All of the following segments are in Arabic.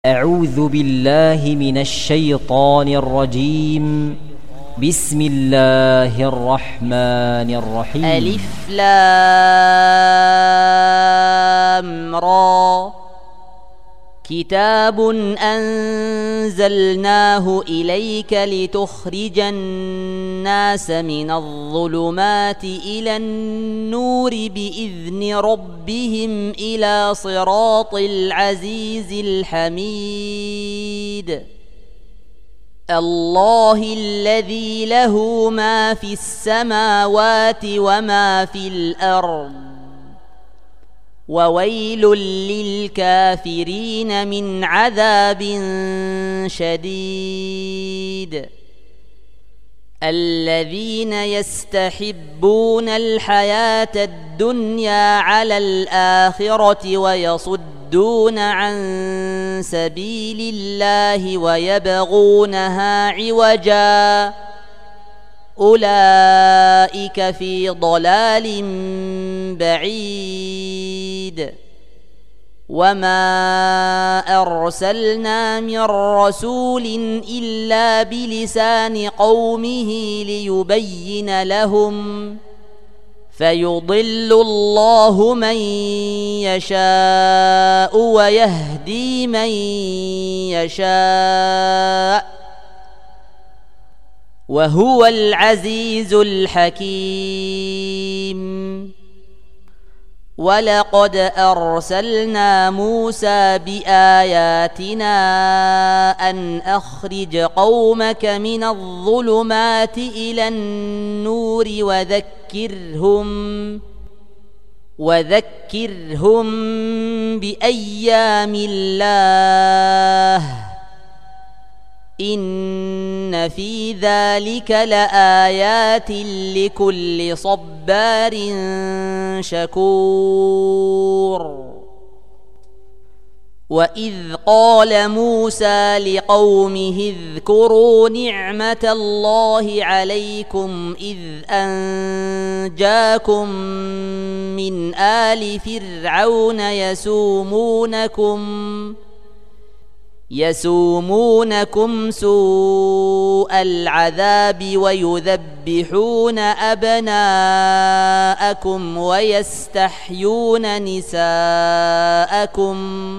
أعوذ بالله من الشيطان الرجيم. بسم الله الرحمن الرحيم. ألف لام را كتاب أنزلناه إليك لتخرج الناس من الظلمات إلى النور بإذن ربهم إلى صراط العزيز الحميد. الله الذي له ما في السماوات وما في الأرض وويل للكافرين من عذاب شديد. الذين يستحبون الحياة الدنيا على الآخرة ويصدون عن سبيل الله ويبغونها عوجا أولئك في ضلال بعيد. وما أرسلنا من رسول إلا بلسان قومه ليبين لهم فيضل الله من يشاء ويهدي من يشاء وهو العزيز الحكيم. ولقد أرسلنا موسى بآياتنا أن أخرج قومك من الظلمات إلى النور وذكرهم بأيام الله إن في ذلك لآيات لكل صبار شكور. وإذ قال موسى لقومه اذكروا نعمة الله عليكم إذ أنجاكم من آل فرعون يسومونكم سوء العذاب ويذبحون أبناءكم ويستحيون نساءكم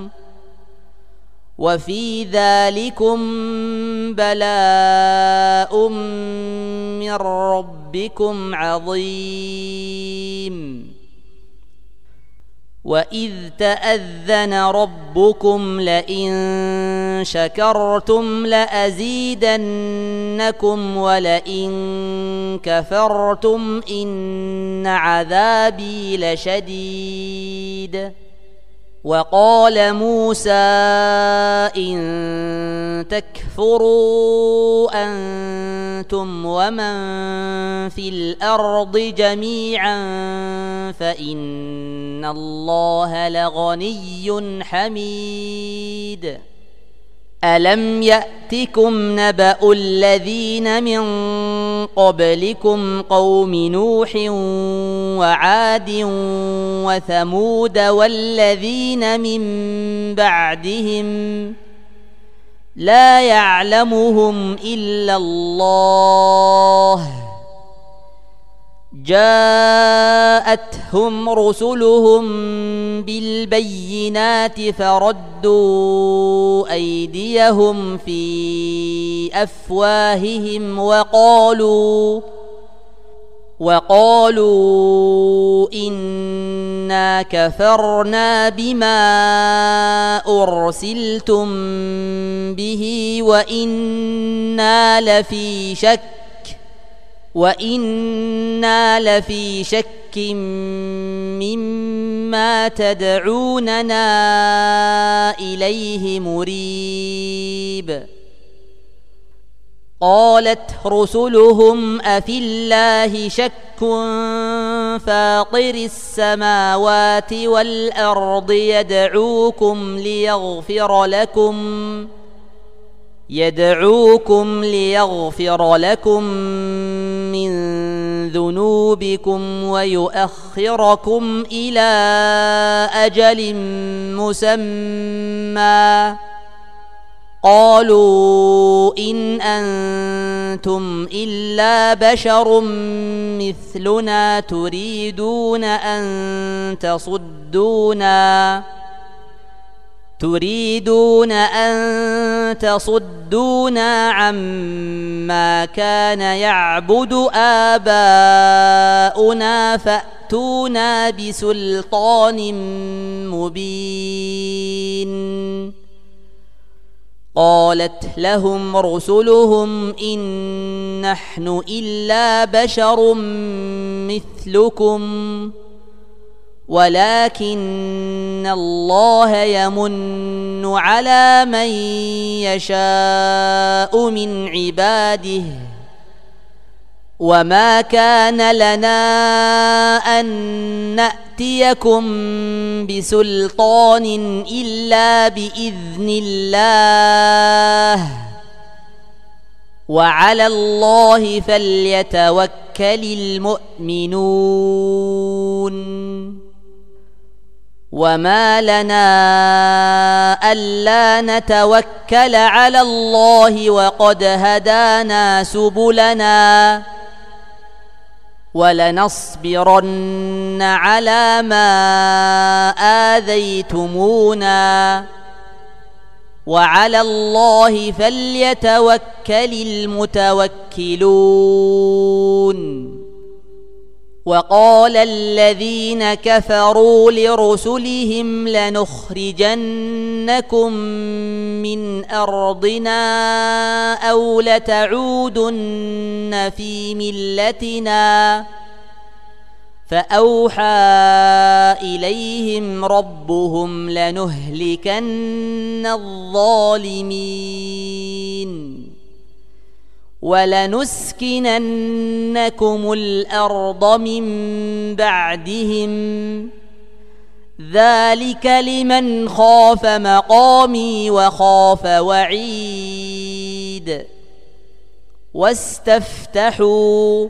وفي ذلكم بلاء من ربكم عظيم. وإذ تأذن ربكم لئن شكرتم لأزيدنكم ولئن كفرتم إن عذابي لشديد. وقال موسى إن تكفروا أنتم ومن في الأرض جميعا فإن الله لغني حميد. ألم يأتكم نبأ الذين من قبلكم قوم نوح وعاد وثمود والذين من بعدهم لا يعلمهم إلا الله جاءتهم رسلهم بالبينات فردوا أيديهم في أفواههم وقالوا إنا كفرنا بما أرسلتم به وإنا لفي شك مما تدعوننا إليه مريب. قالت رسلهم أفي الله شك فاطر السماوات والأرض يدعوكم ليغفر لكم من ذنوبكم ويؤخركم إلى أجل مسمى قالوا إن أنتم إلا بشر مثلنا تريدون أن تصدونا عما كان يعبد آباؤنا فأتونا بسلطان مبين. قالت لهم رسلهم إن نحن إلا بشر مثلكم ولكن الله يمن على من يشاء من عباده وما كان لنا أن نأتيكم بسلطان إلا بإذن الله وعلى الله فليتوكل المؤمنون. وما لنا ألا نتوكل على الله وقد هدانا سبلنا ولنصبرن على ما آذيتمونا وعلى الله فليتوكل المتوكلون. وقال الذين كفروا لرسلهم لنخرجنكم من أرضنا أو لتعودن في ملتنا فأوحى إليهم ربهم لنهلكن الظالمين ولنسكننكم الأرض من بعدهم ذلك لمن خاف مقامي وخاف وعيد. واستفتحوا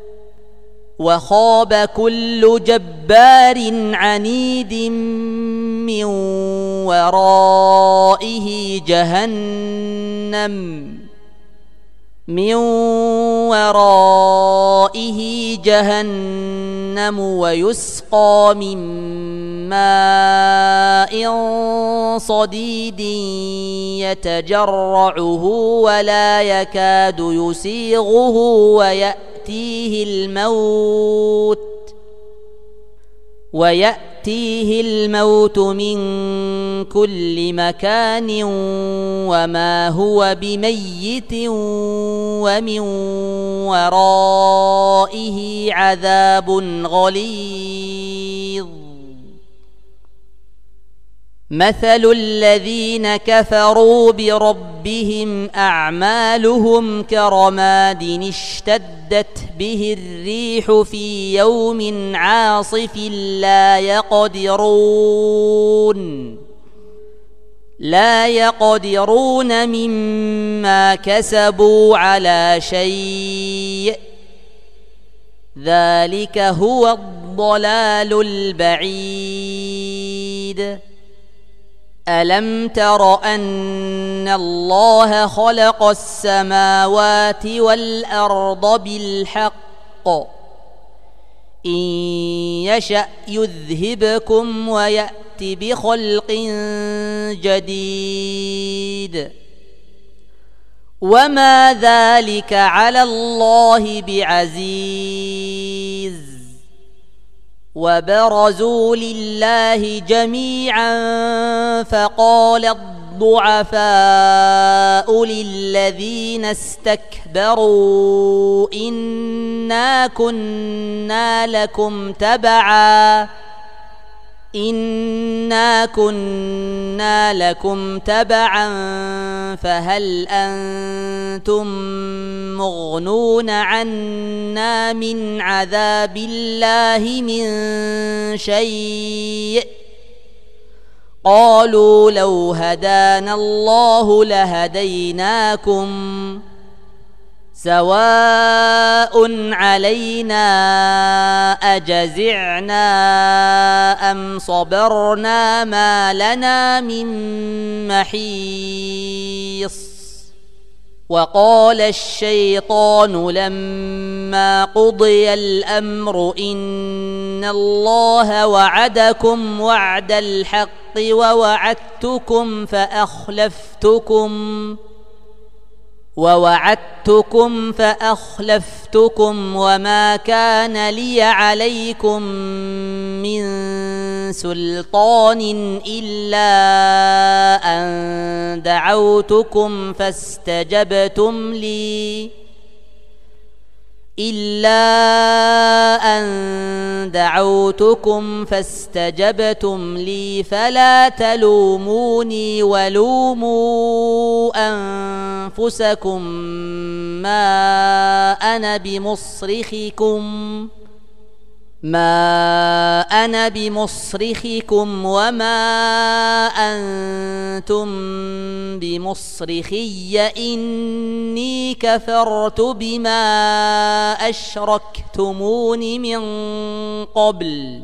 وخاب كل جبار عنيد من ورائه جهنم ويسقى من ماء صديد يتجرعه ولا يكاد يسيغه ويأتيه الموت من كل مكان وما هو بميت ومن ورائه عذاب غليظ. مثل الذين كفروا بربهم أعمالهم كرماد اشتدت به الريح في يوم عاصف لا يقدرون مما كسبوا على شيء ذلك هو الضلال البعيد. ألم تر أن الله خلق السماوات والأرض بالحق إن يشأ يذهبكم ويأت بخلق جديد وما ذلك على الله بعزيز. وبرزوا لله جميعا فقال الضعفاء للذين استكبروا إنا كنا لكم تبعا فهل أنتم مغنون عنا من عذاب الله من شيء؟ قالوا لو هدانا الله لهديناكم سواء علينا أجزعنا أم صبرنا ما لنا من محيص. محيص وقال الشيطان لما قضي الأمر إن الله وعدكم وعد الحق ووعدتكم فأخلفتكم وما كان لي عليكم من سلطان إلا أن دعوتكم فاستجبتم لي فلا تلوموني ولوموا أنفسكم ما أنا بمصرخكم وما أنتم بمصرخي إني كفرت بما أشركتمون من قبل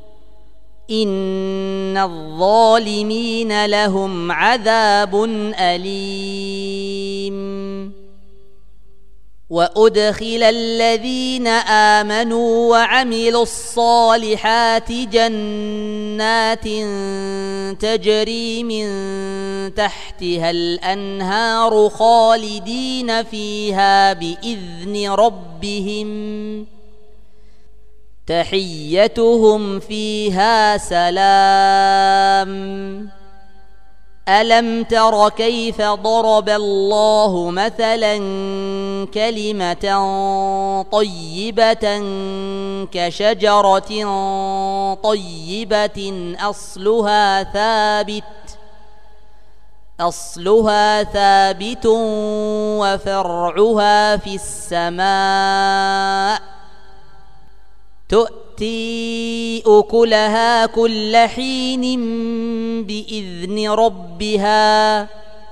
إن الظالمين لهم عذاب أليم وأدخل الذين آمنوا وعملوا الصالحات جنات تجري من تحتها الأنهار خالدين فيها بإذن ربهم تحيتهم فيها سلام ألم تر كيف ضرب الله مثلا كلمة طيبة كشجرة طيبة أصلها ثابت وفرعها في السماء تؤتي أكلها كل حين بإذن ربها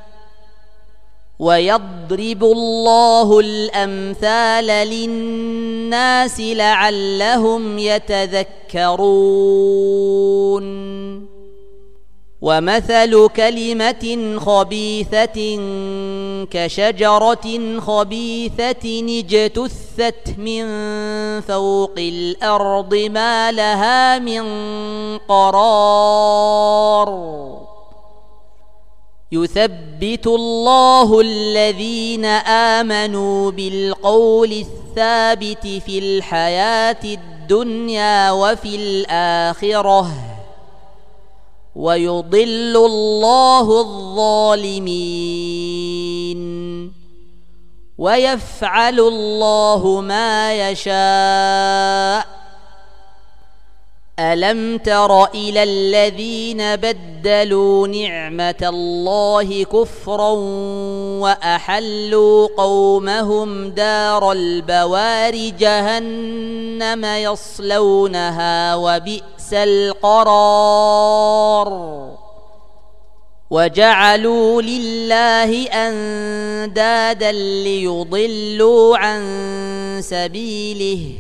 ويضرب الله الأمثال للناس لعلهم يتذكرون ومثل كلمة خبيثة كشجرة خبيثة اجتثت من فوق الأرض ما لها من قرار يثبت الله الذين آمنوا بالقول الثابت في الحياة الدنيا وفي الآخرة ويضل الله الظالمين ويفعل الله ما يشاء ألم تر إلى الذين بدلوا نعمة الله كفرا وأحلوا قومهم دار البوار جهنم يصلونها وبئس القرار وجعلوا لله أندادا ليضلوا عن سبيله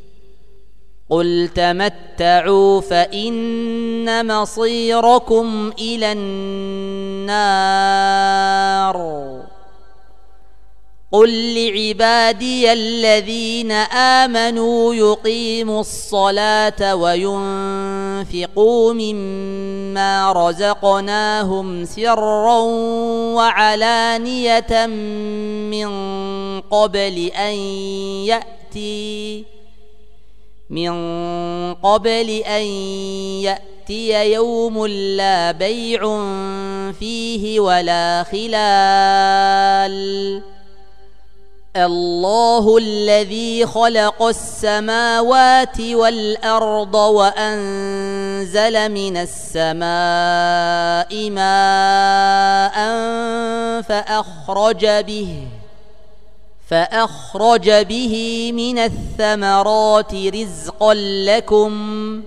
قل تمتعوا فإن مصيركم إلى النار قل لعبادي الذين آمنوا يقيموا الصلاة وينفقوا مما رزقناهم سرا وعلانية من قبل أن يأتي يوم لا بيع فيه ولا خلال الله الذي خلق السماوات والأرض وأنزل من السماء ماء فأخرج به من الثمرات رزقا لكم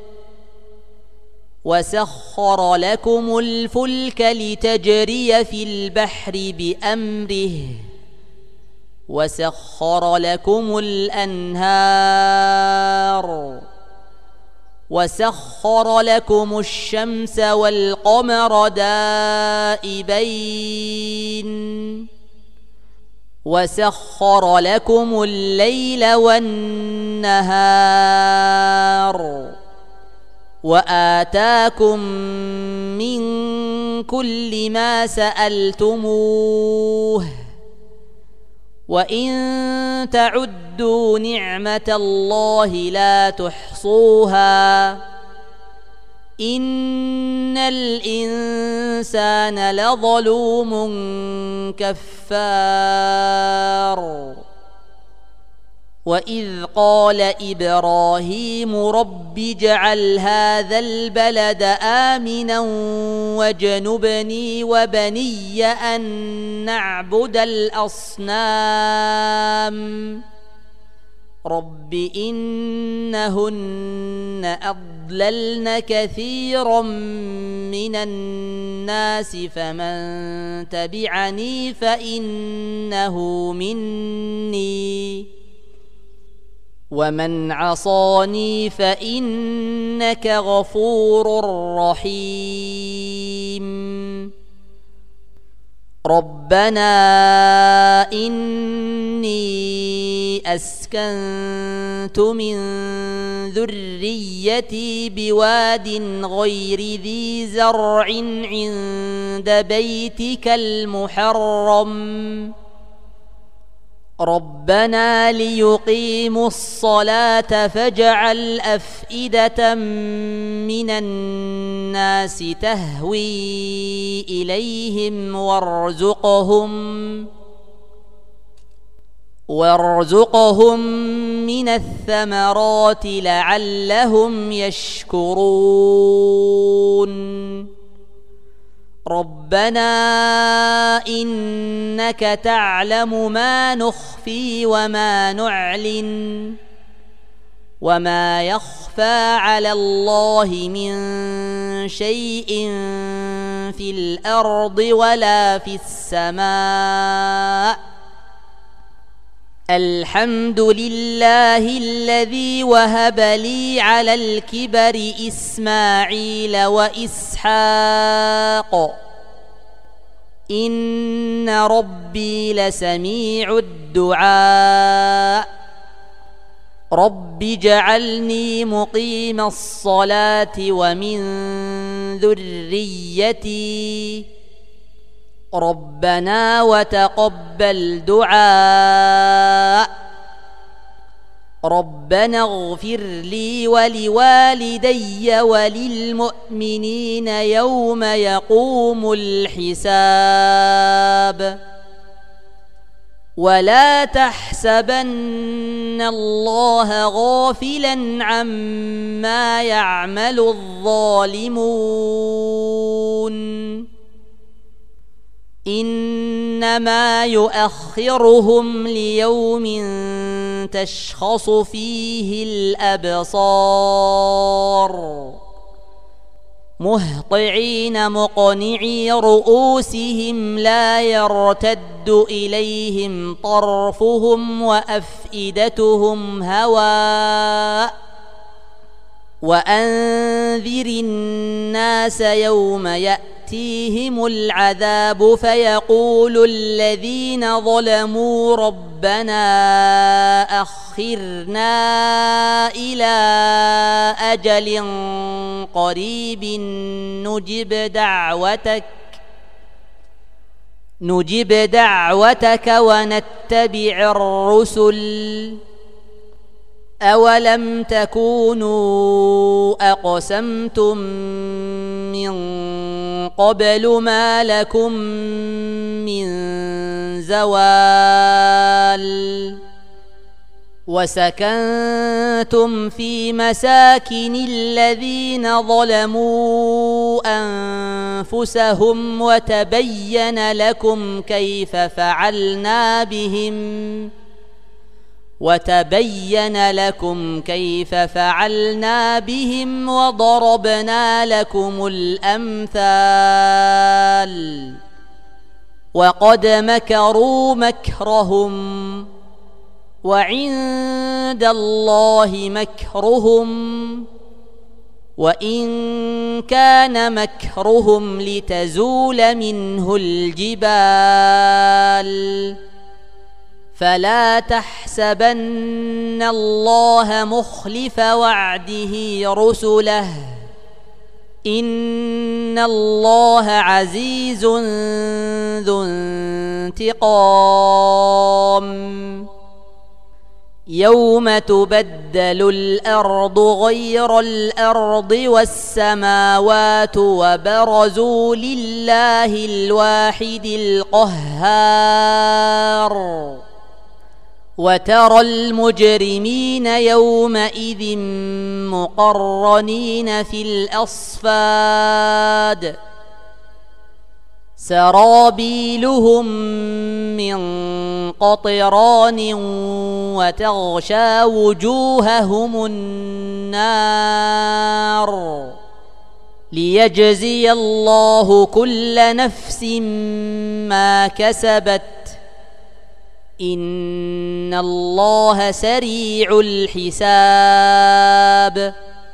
وسخر لكم الفلك لتجري في البحر بأمره وسخر لكم الأنهار وسخر لكم الشمس والقمر دائبين وسخر لكم الليل والنهار وآتاكم من كل ما سألتموه وإن تعدوا نعمة الله لا تحصوها إن الإنسان لظلوم كفار وإذ قال إبراهيم رب اجعل هذا البلد آمنا واجنبني وبني أن نعبد الأصنام رب إنهن أضللن كثيرا من الناس فمن تبعني فإنه مني ومن عصاني فإنك غفور رحيم ربنا إني أسكنت من ذريتي بواد غير ذي زرع عند بيتك المحرم ربنا ليقيموا الصلاة فاجعل أفئدة من الناس تهوي إليهم وارزقهم من الثمرات لعلهم يشكرون ربنا إنك تعلم ما نخفي وما نعلن وما يخفى على الله من شيء في الأرض ولا في السماء الحمد لله الذي وهب لي على الكبر إسماعيل وإسحاق إن ربي لسميع الدعاء رب اجعلني مقيم الصلاة ومن ذريتي ربنا وتقبل دعاء ربنا اغفر لي ولوالدي وللمؤمنين يوم يقوم الحساب ولا تحسبن الله غافلا عما يعمل الظالمون إنما يؤخرهم ليوم تشخص فيه الأبصار مهطعين مقنعي رؤوسهم لا يرتد إليهم طرفهم وأفئدتهم هواء وأنذر الناس يوم يأتيهم العذاب فيقول الذين ظلموا ربنا أخرنا إلى أجل قريب نجب دعوتك ونتبع الرسل أولم تكونوا أقسمتم من قبل ما لكم من زوال وسكنتم في مساكن الذين ظلموا أنفسهم وتبين لكم كيف فعلنا بهم وضربنا لكم الأمثال وقد مكروا مكرهم وعند الله مكرهم وإن كان مكرهم لتزول منه الجبال فلا تحسبن الله مخلف وعده رسله إن الله عزيز ذو انتقام يوم تبدل الأرض غير الأرض والسماوات وبرزوا لله الواحد القهار وترى المجرمين يومئذ مقرنين في الأصفاد سرابيلهم من قطران وتغشى وجوههم النار ليجزي الله كل نفس ما كسبت إن الله سريع الحساب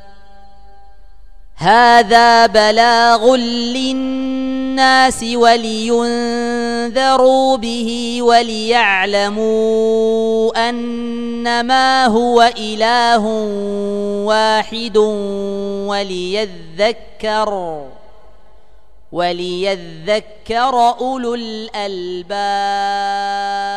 هذا بلاغ للناس ولينذروا به وليعلموا أنما هو إله واحد وليذكر أولو الألباب.